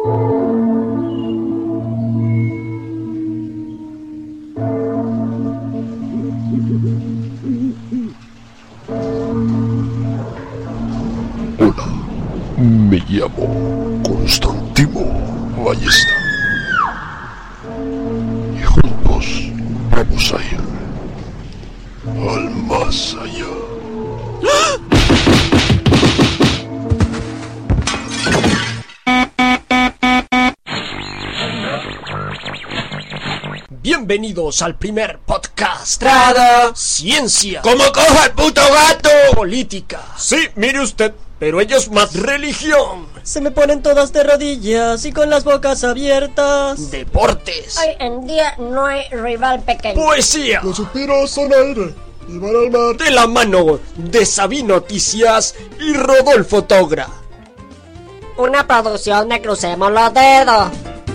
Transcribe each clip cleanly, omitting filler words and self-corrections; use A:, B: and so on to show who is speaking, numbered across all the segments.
A: Hola, me llamo Constantino Ballesta. Y juntos vamos a ir al más allá.
B: Bienvenidos al primer podcast.
C: Trada.
B: Ciencia.
C: ¡Como coja el puto gato!
B: Política. Sí, mire usted, pero ellos más religión.
D: Se me ponen todas de rodillas y con las bocas abiertas.
B: Deportes.
E: Hoy en día no hay rival pequeño.
B: Poesía.
A: Los suspiros son aire y van al mar.
B: De la mano de Sabí Noticias y Rodolfo Togra.
E: Una producción de Crucemos los Dedos.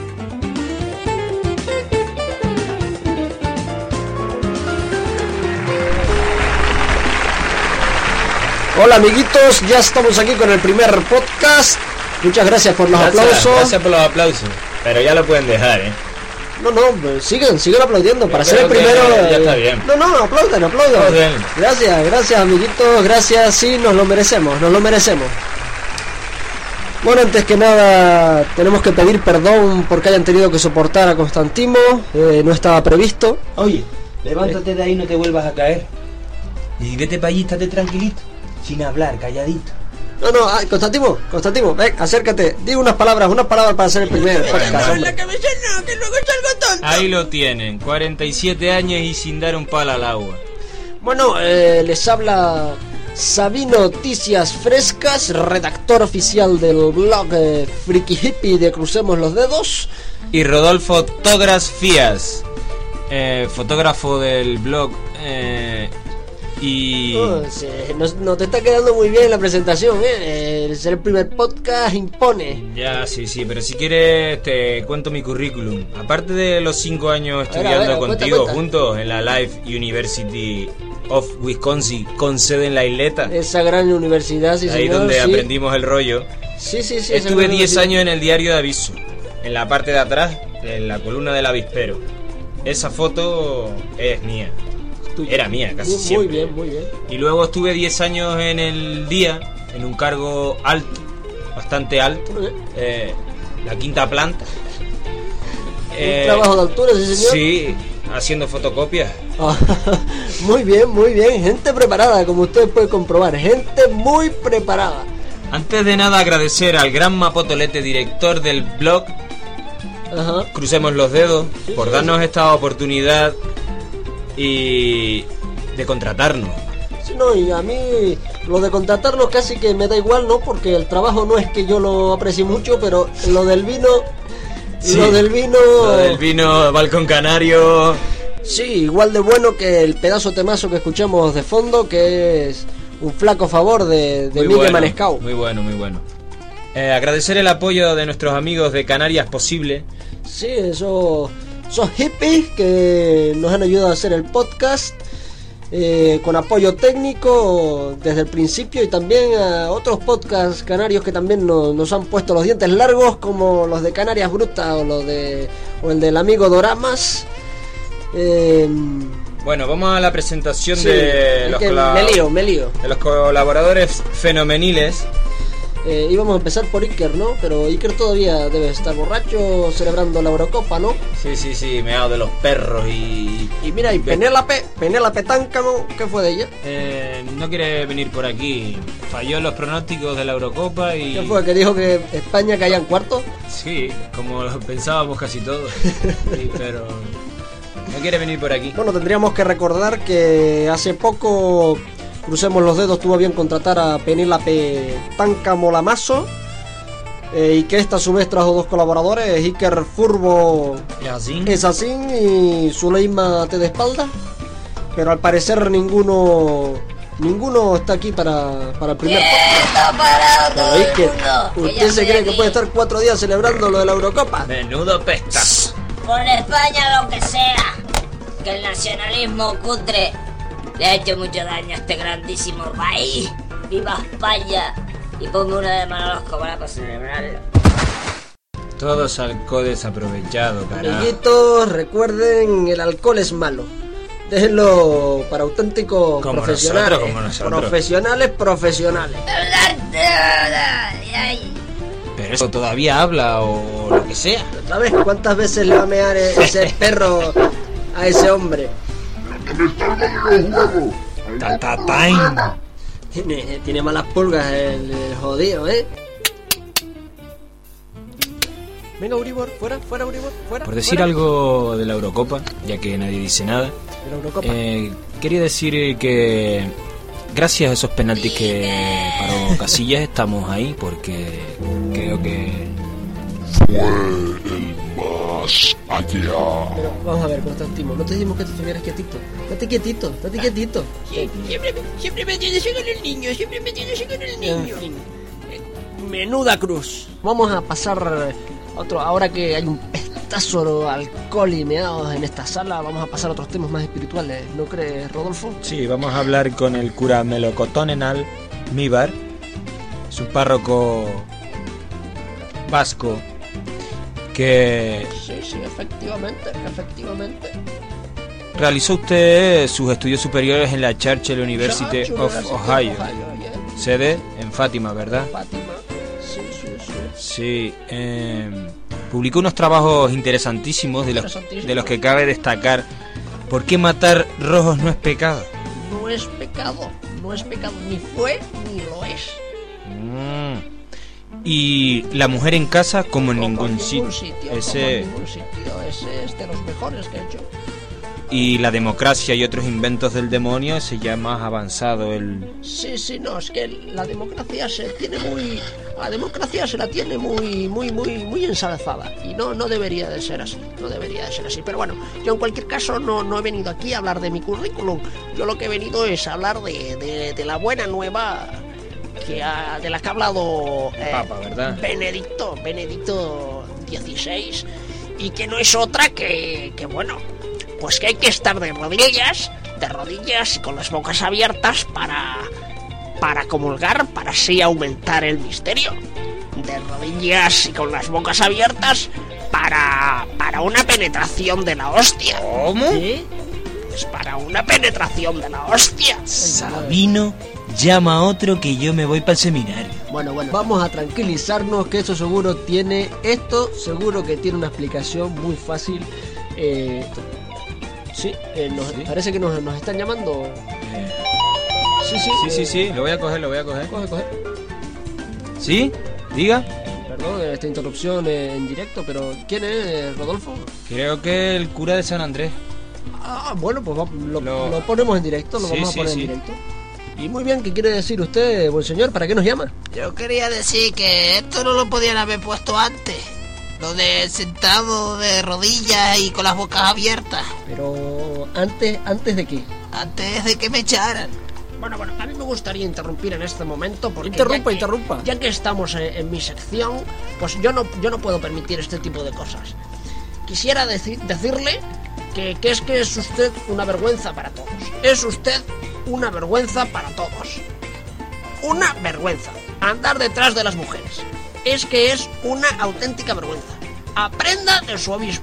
B: Hola amiguitos, ya estamos aquí con el primer podcast. Muchas gracias por los aplausos.
C: Gracias por los aplausos. Pero ya lo pueden dejar, ¿eh?
B: No, pues, sigan aplaudiendo para ser el
C: creo que
B: primero.
C: ya está bien.
B: No, aplaudan.
C: Aplauden.
B: Gracias amiguitos, gracias, sí, nos lo merecemos. Bueno, antes que nada, tenemos que pedir perdón porque hayan tenido que soportar a Constantino, no estaba previsto.
C: Oye, levántate de ahí, no te vuelvas a caer. Y vete para allí, estate tranquilito. Sin hablar, calladito.
B: No, Constantino, ven, acércate, di unas palabras para hacer el primer podcast, hombre.
C: que luego salgo tonto. Ahí lo tienen, 47 años y sin dar un palo al agua.
B: Bueno, les habla Sabí Noticias Frescas, redactor oficial del blog Friki Hippie de Crucemos los Dedos.
C: Y Rodolfo Togras Fías, fotógrafo del blog.
B: No te está quedando muy bien la presentación, el ser el primer podcast impone.
C: Ya, sí, pero si quieres te cuento mi currículum. Aparte de los 5 años estudiando contigo cuenta. Juntos en la Life University of Wisconsin, con sede en la isleta.
B: Esa gran universidad, sí,
C: ahí
B: señor,
C: donde
B: sí.
C: Aprendimos el rollo.
B: Sí.
C: Estuve 10 años en el diario de aviso, en la parte de atrás, en la columna del avispero. Esa foto es mía. Era mía, casi siempre.
B: Muy bien.
C: Y luego estuve 10 años en el día, en un cargo alto, bastante alto, la quinta planta.
B: Un trabajo de altura, sí, señor.
C: Sí, haciendo fotocopias.
B: Muy bien, gente preparada, como ustedes pueden comprobar, gente muy preparada.
C: Antes de nada, agradecer al gran Mapotolete, director del blog Crucemos los Dedos, por darnos esta oportunidad y de contratarnos.
B: Sí, no, y a mí lo de contratarnos casi que me da igual, ¿no? Porque el trabajo no es que yo lo aprecie mucho, pero lo del vino...
C: Sí,
B: lo del
C: vino Balcón Canario.
B: Sí, igual de bueno que el pedazo temazo que escuchamos de fondo, que es un flaco favor de Miguel Manescau.
C: Muy bueno. Agradecer el apoyo de nuestros amigos de Canarias Posible.
B: Sí, esos hippies que nos han ayudado a hacer el podcast, con apoyo técnico desde el principio, y también a otros podcasts canarios que también nos han puesto los dientes largos, como los de Canarias Bruta o el del amigo Doramas.
C: Bueno, vamos a la presentación
B: de los me lío.
C: De los colaboradores fenomeniles.
B: Íbamos a empezar por Iker, ¿no? Pero Iker todavía debe estar borracho celebrando la Eurocopa, ¿no?
C: Sí, meado de los perros y
B: mira, y Penélope Táncamo, ¿qué fue de ella?
C: No quiere venir por aquí. Falló los pronósticos de la Eurocopa y...
B: ¿Qué fue? ¿Que dijo que España caía en cuarto?
C: Sí, como lo pensábamos casi todos. Sí, pero no quiere venir por aquí.
B: Bueno, tendríamos que recordar que hace poco Crucemos los Dedos tuvo a bien contratar a Penélope Táncamo Lamaso, y que esta a su vez trajo 2 colaboradores, Iker Furbo Esacín y Zuleima T de Espalda, pero al parecer ninguno está aquí para el primer podcast. Pero Iker, ¿usted se cree que puede estar 4 días celebrando lo de la Eurocopa?
C: Menudo pestas.
E: Por España lo que sea, que el nacionalismo cutre le ha hecho mucho daño a este grandísimo país. ¡Viva España! Y ponme una de Manolo Escobar para celebrarlo.
C: Todos alcohol desaprovechado, carajo.
B: Amiguitos, recuerden, el alcohol es malo. Déjenlo para auténticos
C: Como
B: profesionales.
C: nosotros.
B: Profesionales.
C: Pero eso todavía habla o lo que sea.
B: ¿Otra vez? ¿Cuántas veces le va a mear ese perro a ese hombre? Tiene malas pulgas el jodido, ¿eh? Venga, Uribor, fuera, Uribor, fuera.
C: Por decir
B: fuera.
C: algo de la Eurocopa, ya que nadie dice nada,
B: De la Eurocopa.
C: quería decir que gracias a esos penaltis que paró Casillas estamos ahí, porque creo que...
A: Fue el más allá.
B: Pero vamos a ver, Constantino, no te dijimos que te estuvieras quietito. Estate quietito.
D: Siempre me tienes con el niño,
B: En fin. Menuda cruz. Vamos a pasar otro. Ahora que hay un pestazo de alcohol y meados en esta sala, vamos a pasar a otros temas más espirituales. ¿No crees, Rodolfo?
C: Sí, vamos a hablar con el cura Melocotón Míbar, su párroco vasco, que
B: Sí, efectivamente.
C: realizó usted sus estudios superiores en la Churchill University of Ohio, sede en Fátima, ¿verdad?
B: Fátima.
C: Sí, publicó unos trabajos interesantísimos de los que cabe destacar ¿por qué matar rojos no es pecado?
B: No es pecado, ni fue ni lo es.
C: Y la mujer en casa como en ningún
B: Como
C: sitio.
B: en ningún sitio, ese es de los mejores que he hecho.
C: Y la democracia y otros inventos del demonio, ese ya más avanzado el...
B: Sí, no, es que la democracia se la tiene muy ensalzada y no debería de ser así, pero bueno, yo en cualquier caso no he venido aquí a hablar de mi currículum, yo lo que he venido es a hablar de la buena nueva de la que ha hablado
C: Papa, ¿verdad?
B: Benedicto XVI, y que no es otra que bueno, pues que hay que estar de rodillas y con las bocas abiertas para comulgar, para así aumentar el misterio. De rodillas y con las bocas abiertas para una penetración de la hostia.
C: ¿Cómo?
B: ¿Sí? Pues para una penetración de la hostia.
C: Sabino llama a otro que yo me voy para el seminario.
B: Bueno, vamos a tranquilizarnos que esto seguro que tiene una explicación muy fácil. Parece que nos están llamando.
C: Sí, lo voy a coger.
B: Coge.
C: ¿Sí? Diga.
B: Perdón, esta interrupción en directo, pero ¿quién es, Rodolfo?
C: Creo que el cura de San Andrés.
B: Bueno, pues lo ponemos en directo, vamos a poner en directo. Y muy bien, ¿qué quiere decir usted, buen señor? ¿Para qué nos llama?
F: Yo quería decir que esto no lo podían haber puesto antes. Lo de sentado de rodillas y con las bocas abiertas.
B: Pero antes de qué?
F: Antes de que me echaran.
B: Bueno, a mí me gustaría interrumpir en este momento porque
D: Interrumpa.
B: Ya que estamos en mi sección, pues yo no puedo permitir este tipo de cosas. Quisiera decirle que es usted una vergüenza para todos. Es usted una vergüenza para todos. Una vergüenza. Andar detrás de las mujeres. Es que es una auténtica vergüenza. Aprenda de su obispo.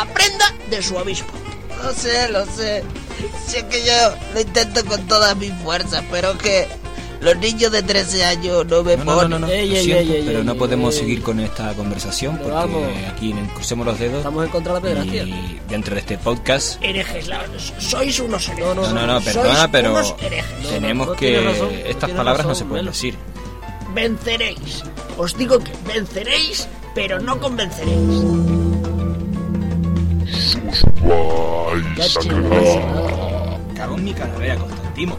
F: Lo sé. Sé que yo lo intento con todas mis fuerzas, pero que los niños de 13 años no me ponen.
C: No, pero no podemos seguir con esta conversación porque aquí en Crucemos los Dedos
B: Estamos en contra de la pederastia.
C: y dentro de este podcast
B: Herejes, sois unos herejes.
C: no, perdona, pero
B: unos herejes.
C: tenemos
B: no
C: que
B: tiene razón,
C: estas
B: tiene
C: palabras no
B: razón,
C: se pueden
B: Melo.
C: decir.
B: Venceréis. Os digo que venceréis, pero no convenceréis.
A: Vais a quedar.
C: Cago en mi calavera, Constantino.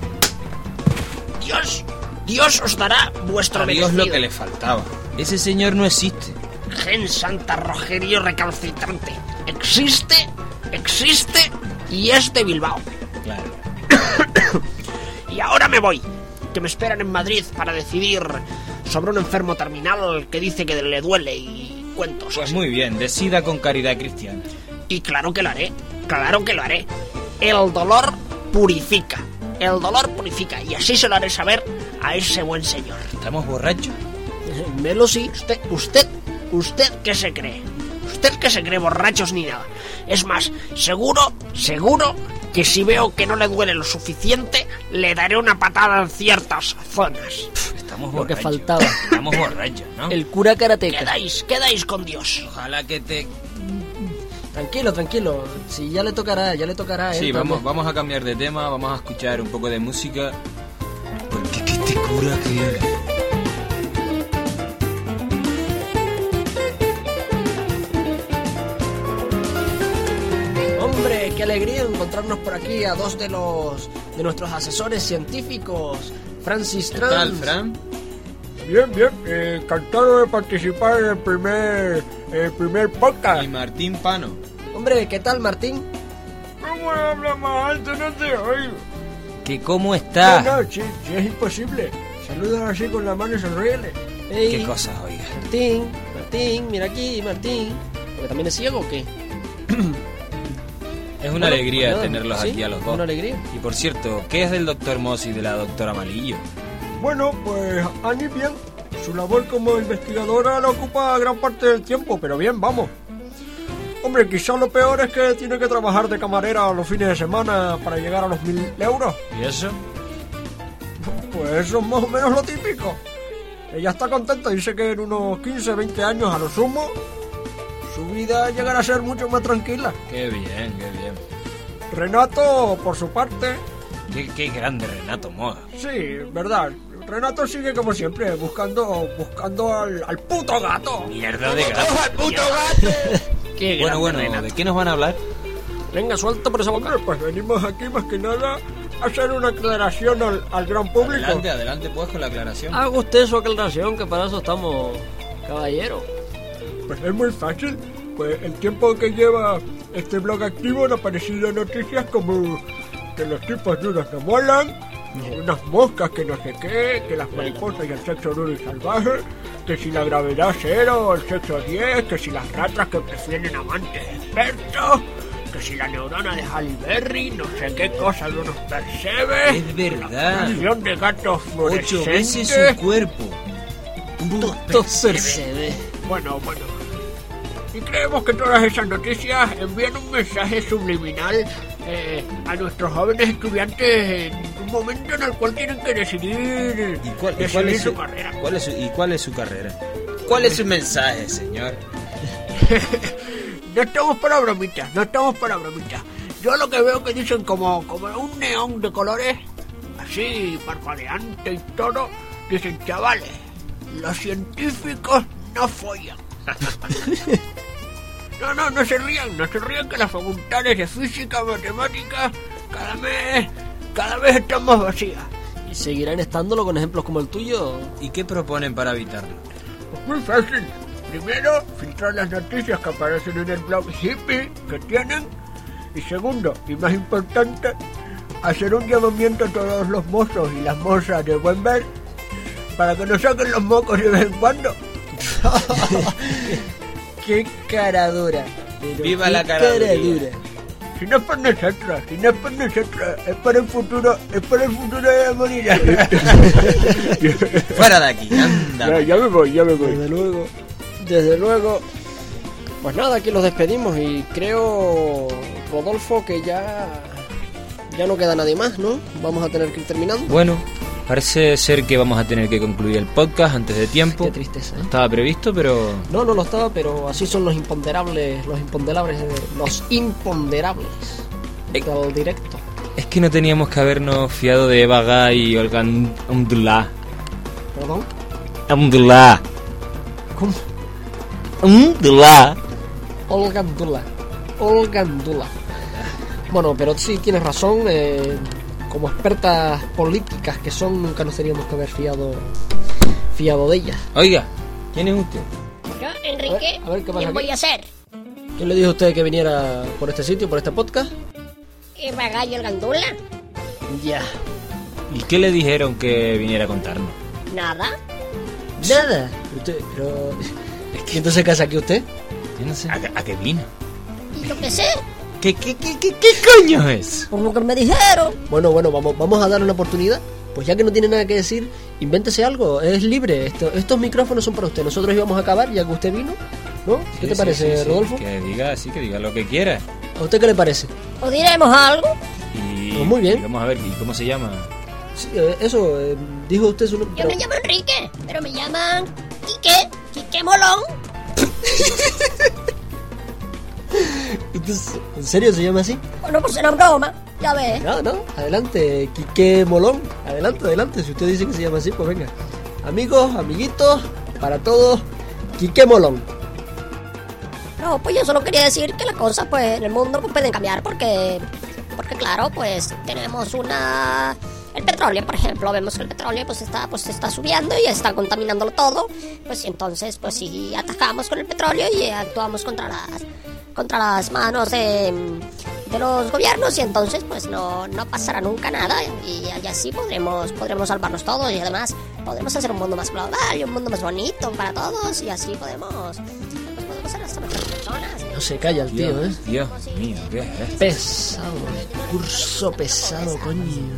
B: Dios os dará vuestro
C: A Dios
B: merecido.
C: lo que le faltaba. Ese señor no existe.
B: Gen Santa Rogerio recalcitrante. Existe y es de Bilbao.
C: Claro.
B: Y ahora me voy, que me esperan en Madrid para decidir sobre un enfermo terminal que dice que le duele y cuentos.
C: Pues
B: así.
C: muy bien, decida con caridad cristiana.
B: Y claro que lo haré. El dolor purifica. Y así se lo haré saber a ese buen señor.
C: ¿Estamos borrachos?
B: Melo, sí. ¿Usted qué se cree?
G: Usted que se cree borrachos ni nada. Es más, seguro que si veo que no le duele lo suficiente, le daré una patada en ciertas zonas.
C: Estamos
D: Lo que
C: borrachos.
D: faltaba.
C: Estamos borrachos, ¿no?
D: El cura karateca.
G: Quedáis con Dios.
C: Ojalá que te...
D: Tranquilo. Si ya le tocará a él.
C: Sí,
D: también.
C: vamos a cambiar de tema, vamos a escuchar un poco de música. Porque qué te cura que...
B: Hombre, qué alegría encontrarnos por aquí a dos de nuestros asesores científicos, Francis
C: ¿Qué
B: Trans.
C: tal, Fran?
H: Bien, encantado de participar en el primer podcast.
C: Y Martín Pano.
B: Hombre, ¿qué tal, Martín?
H: ¿Cómo habla más alto? No te oigo.
C: ¿Que cómo está?
H: No, sí, es imposible. Saludan así con la mano y sonríele.
B: Ey,
C: ¿Qué cosas, oiga?
B: Martín, mira aquí, Martín. ¿Porque también es ciego o qué?
C: Es una alegría
B: Pues nada,
C: tenerlos
B: ¿sí?
C: aquí a los dos.
B: Una alegría.
C: Y por cierto, ¿qué es del doctor Moss y de la doctora Malillo?
H: Bueno, pues Annie bien. Su labor como investigadora la ocupa gran parte del tiempo, pero bien, vamos. Hombre, quizá lo peor es que tiene que trabajar de camarera los fines de semana para llegar a los 1.000 euros.
C: ¿Y eso?
H: Pues eso es más o menos lo típico. Ella está contenta, dice que en unos 15, 20 años a lo sumo, su vida llegará a ser mucho más tranquila.
C: Qué bien, qué bien.
H: Renato, por su parte,
C: Qué grande Renato Moda.
H: sí, verdad. Renato sigue como siempre, buscando al puto gato.
C: Mierda de gato.
H: ¡Al puto gato!
B: Qué
C: Bueno,
B: grande, Renato.
C: ¿de qué nos van a hablar?
B: Venga, suelta por esa boca.
H: Hombre, pues venimos aquí más que nada a hacer una aclaración al gran público.
C: Adelante pues con la aclaración.
B: Haga usted su aclaración, que para eso estamos, caballero.
H: Pues es muy fácil. Pues el tiempo que lleva este blog activo han aparecido noticias como que los tipos duros no molan, unas moscas que no sé qué, que las mariposas y el sexo duro y salvaje, que si la gravedad 0, el sexo 10, que si las ratas que prefieren amantes expertos, que si la neurona de Halle Berry, no sé qué cosa de unos percebes,
C: Es verdad.
H: millón de gatos
C: 8 veces
H: fluorescentes.
C: su cuerpo.
B: Dos percebe.
H: Bueno. Y creemos que todas esas noticias envían un mensaje subliminal a nuestros jóvenes estudiantes en un momento en el cual tienen que decidir,
C: ¿Cuál
H: decidir
C: es
H: su carrera.
C: ¿Cuál es su carrera? ¿Cuál es su mensaje, señor?
H: No estamos para bromitas. Yo lo que veo que dicen como un neón de colores, así parpadeante y todo, dicen: chavales, los científicos no follan. No se rían que las facultades de física, matemáticas, cada vez están más vacías.
B: ¿Y seguirán estándolo con ejemplos como el tuyo?
C: ¿Y qué proponen para evitarlo?
H: Es muy fácil. Primero, filtrar las noticias que aparecen en el blog hippie que tienen. Y segundo, y más importante, hacer un llamamiento a todos los mozos y las mozas de buen ver para que nos saquen los mocos de vez en cuando.
B: ¡Qué cara dura!
C: ¡Viva la cara dura!
H: Si no es por nosotros, es por el futuro de la humanidad.
C: ¡Fuera de aquí! ¡Anda!
H: Ya me voy.
B: Desde luego. Pues nada, aquí los despedimos y creo, Rodolfo, que ya no queda nadie más, ¿no? Vamos a tener que ir terminando.
C: Bueno, parece ser que vamos a tener que concluir el podcast antes de tiempo.
B: Qué tristeza, ¿eh?
C: No estaba previsto, pero...
B: No lo estaba, pero así son los imponderables del directo.
C: Es que no teníamos que habernos fiado de Eva Gay y Olga Abdullah.
B: ¿Perdón?
C: Abdullah.
B: ¿Cómo?
C: Abdullah.
B: Olga Abdullah. Bueno, pero sí tienes razón. Como expertas políticas que son, nunca nos teníamos que haber fiado de ellas.
C: Oiga, ¿quién es usted?
E: Yo, Enrique,
B: A ver, ¿qué pasa
E: ¿quién
B: aquí?
E: voy a ser?
B: ¿Quién le dijo a usted que viniera por este sitio, por este podcast?
E: ¿Eva Gallo el Gandula?
B: Ya.
C: ¿Y qué le dijeron que viniera a contarnos?
E: Nada.
B: Nada. Usted, pero... ¿Y entonces qué hace aquí usted?
C: Yo no sé. ¿A qué vino?
E: ¿Y yo qué sé?
C: ¿Qué coño es?
E: Por lo que me dijeron.
B: Bueno, vamos a darle una oportunidad. Pues ya que no tiene nada que decir, invéntese algo, es libre. Estos micrófonos son para usted. Nosotros íbamos a acabar, ya que usted vino. ¿No? ¿Qué te parece, Rodolfo?
C: Que diga lo que quiera.
B: ¿A usted qué le parece?
E: ¿O diremos algo?
C: Y
B: Pues muy bien.
C: y vamos a ver, ¿y cómo se llama?
B: Sí, eso, dijo usted su nombre.
E: Yo me llamo Enrique, pero me llaman Quique Molón.
B: Entonces, ¿en serio se llama así?
E: Bueno, pues era broma, ya ves.
B: No, adelante, Quique Molón. Adelante, si usted dice que se llama así, pues venga. Amigos, amiguitos, para todos, Quique Molón.
E: No, pues yo solo quería decir que las cosas pues en el mundo pues, pueden cambiar porque claro, pues tenemos el petróleo, por ejemplo, vemos que el petróleo pues está subiendo y está contaminándolo todo, pues entonces pues si atacamos con el petróleo y actuamos contra las manos de los gobiernos y entonces pues no pasará nunca nada y así podremos salvarnos todos y además podremos hacer un mundo más global y un mundo más bonito para todos y así podemos ser hasta mejores personas.
B: No se calla el tío,
C: Dios mío, ¿qué es esto?
B: Pesado, curso pesado, coño.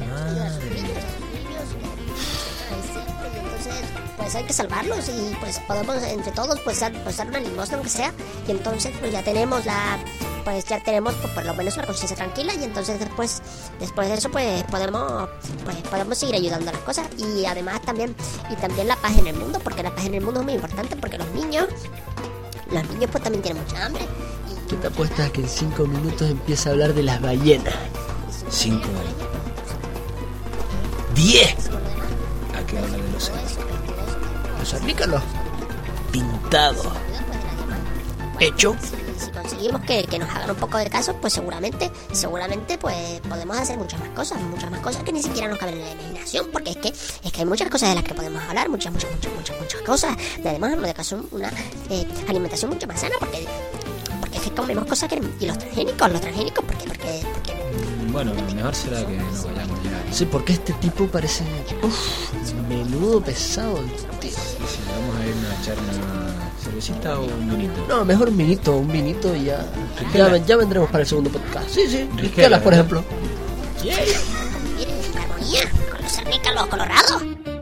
E: Pues hay que salvarlos y pues podemos entre todos pues dar una limosna aunque sea y entonces pues ya tenemos pues por lo menos la conciencia tranquila y entonces después de eso pues podemos seguir ayudando a las cosas y además también la paz en el mundo porque la paz en el mundo es muy importante porque los niños pues también tienen mucha hambre.
B: ¿Qué te apuestas que en 5 minutos empieza a hablar de las ballenas?
C: 5 años.
B: 10.
C: ¿A qué habla de los cernícalos?
B: Los cernícalos pintados. Hecho.
E: Si conseguimos que nos hagan un poco de caso, pues seguramente pues podemos hacer muchas más cosas que ni siquiera nos caben en la imaginación, porque es que hay muchas cosas de las que podemos hablar, muchas cosas. Y además lo de caso una alimentación mucho más sana, porque es que comemos cosas que y los transgénicos, porque
C: bueno, mejor será que nos vayamos ya.
B: Sí, porque este tipo parece menudo pesado, tío.
C: Sí, vamos a irnos a echar una cervecita o un vinito.
B: No, mejor un vinito y ya. Ya vendremos para el segundo podcast. Sí,
C: Risquelas,
B: por ejemplo.
E: miren la armonía con los cernícalos colorados.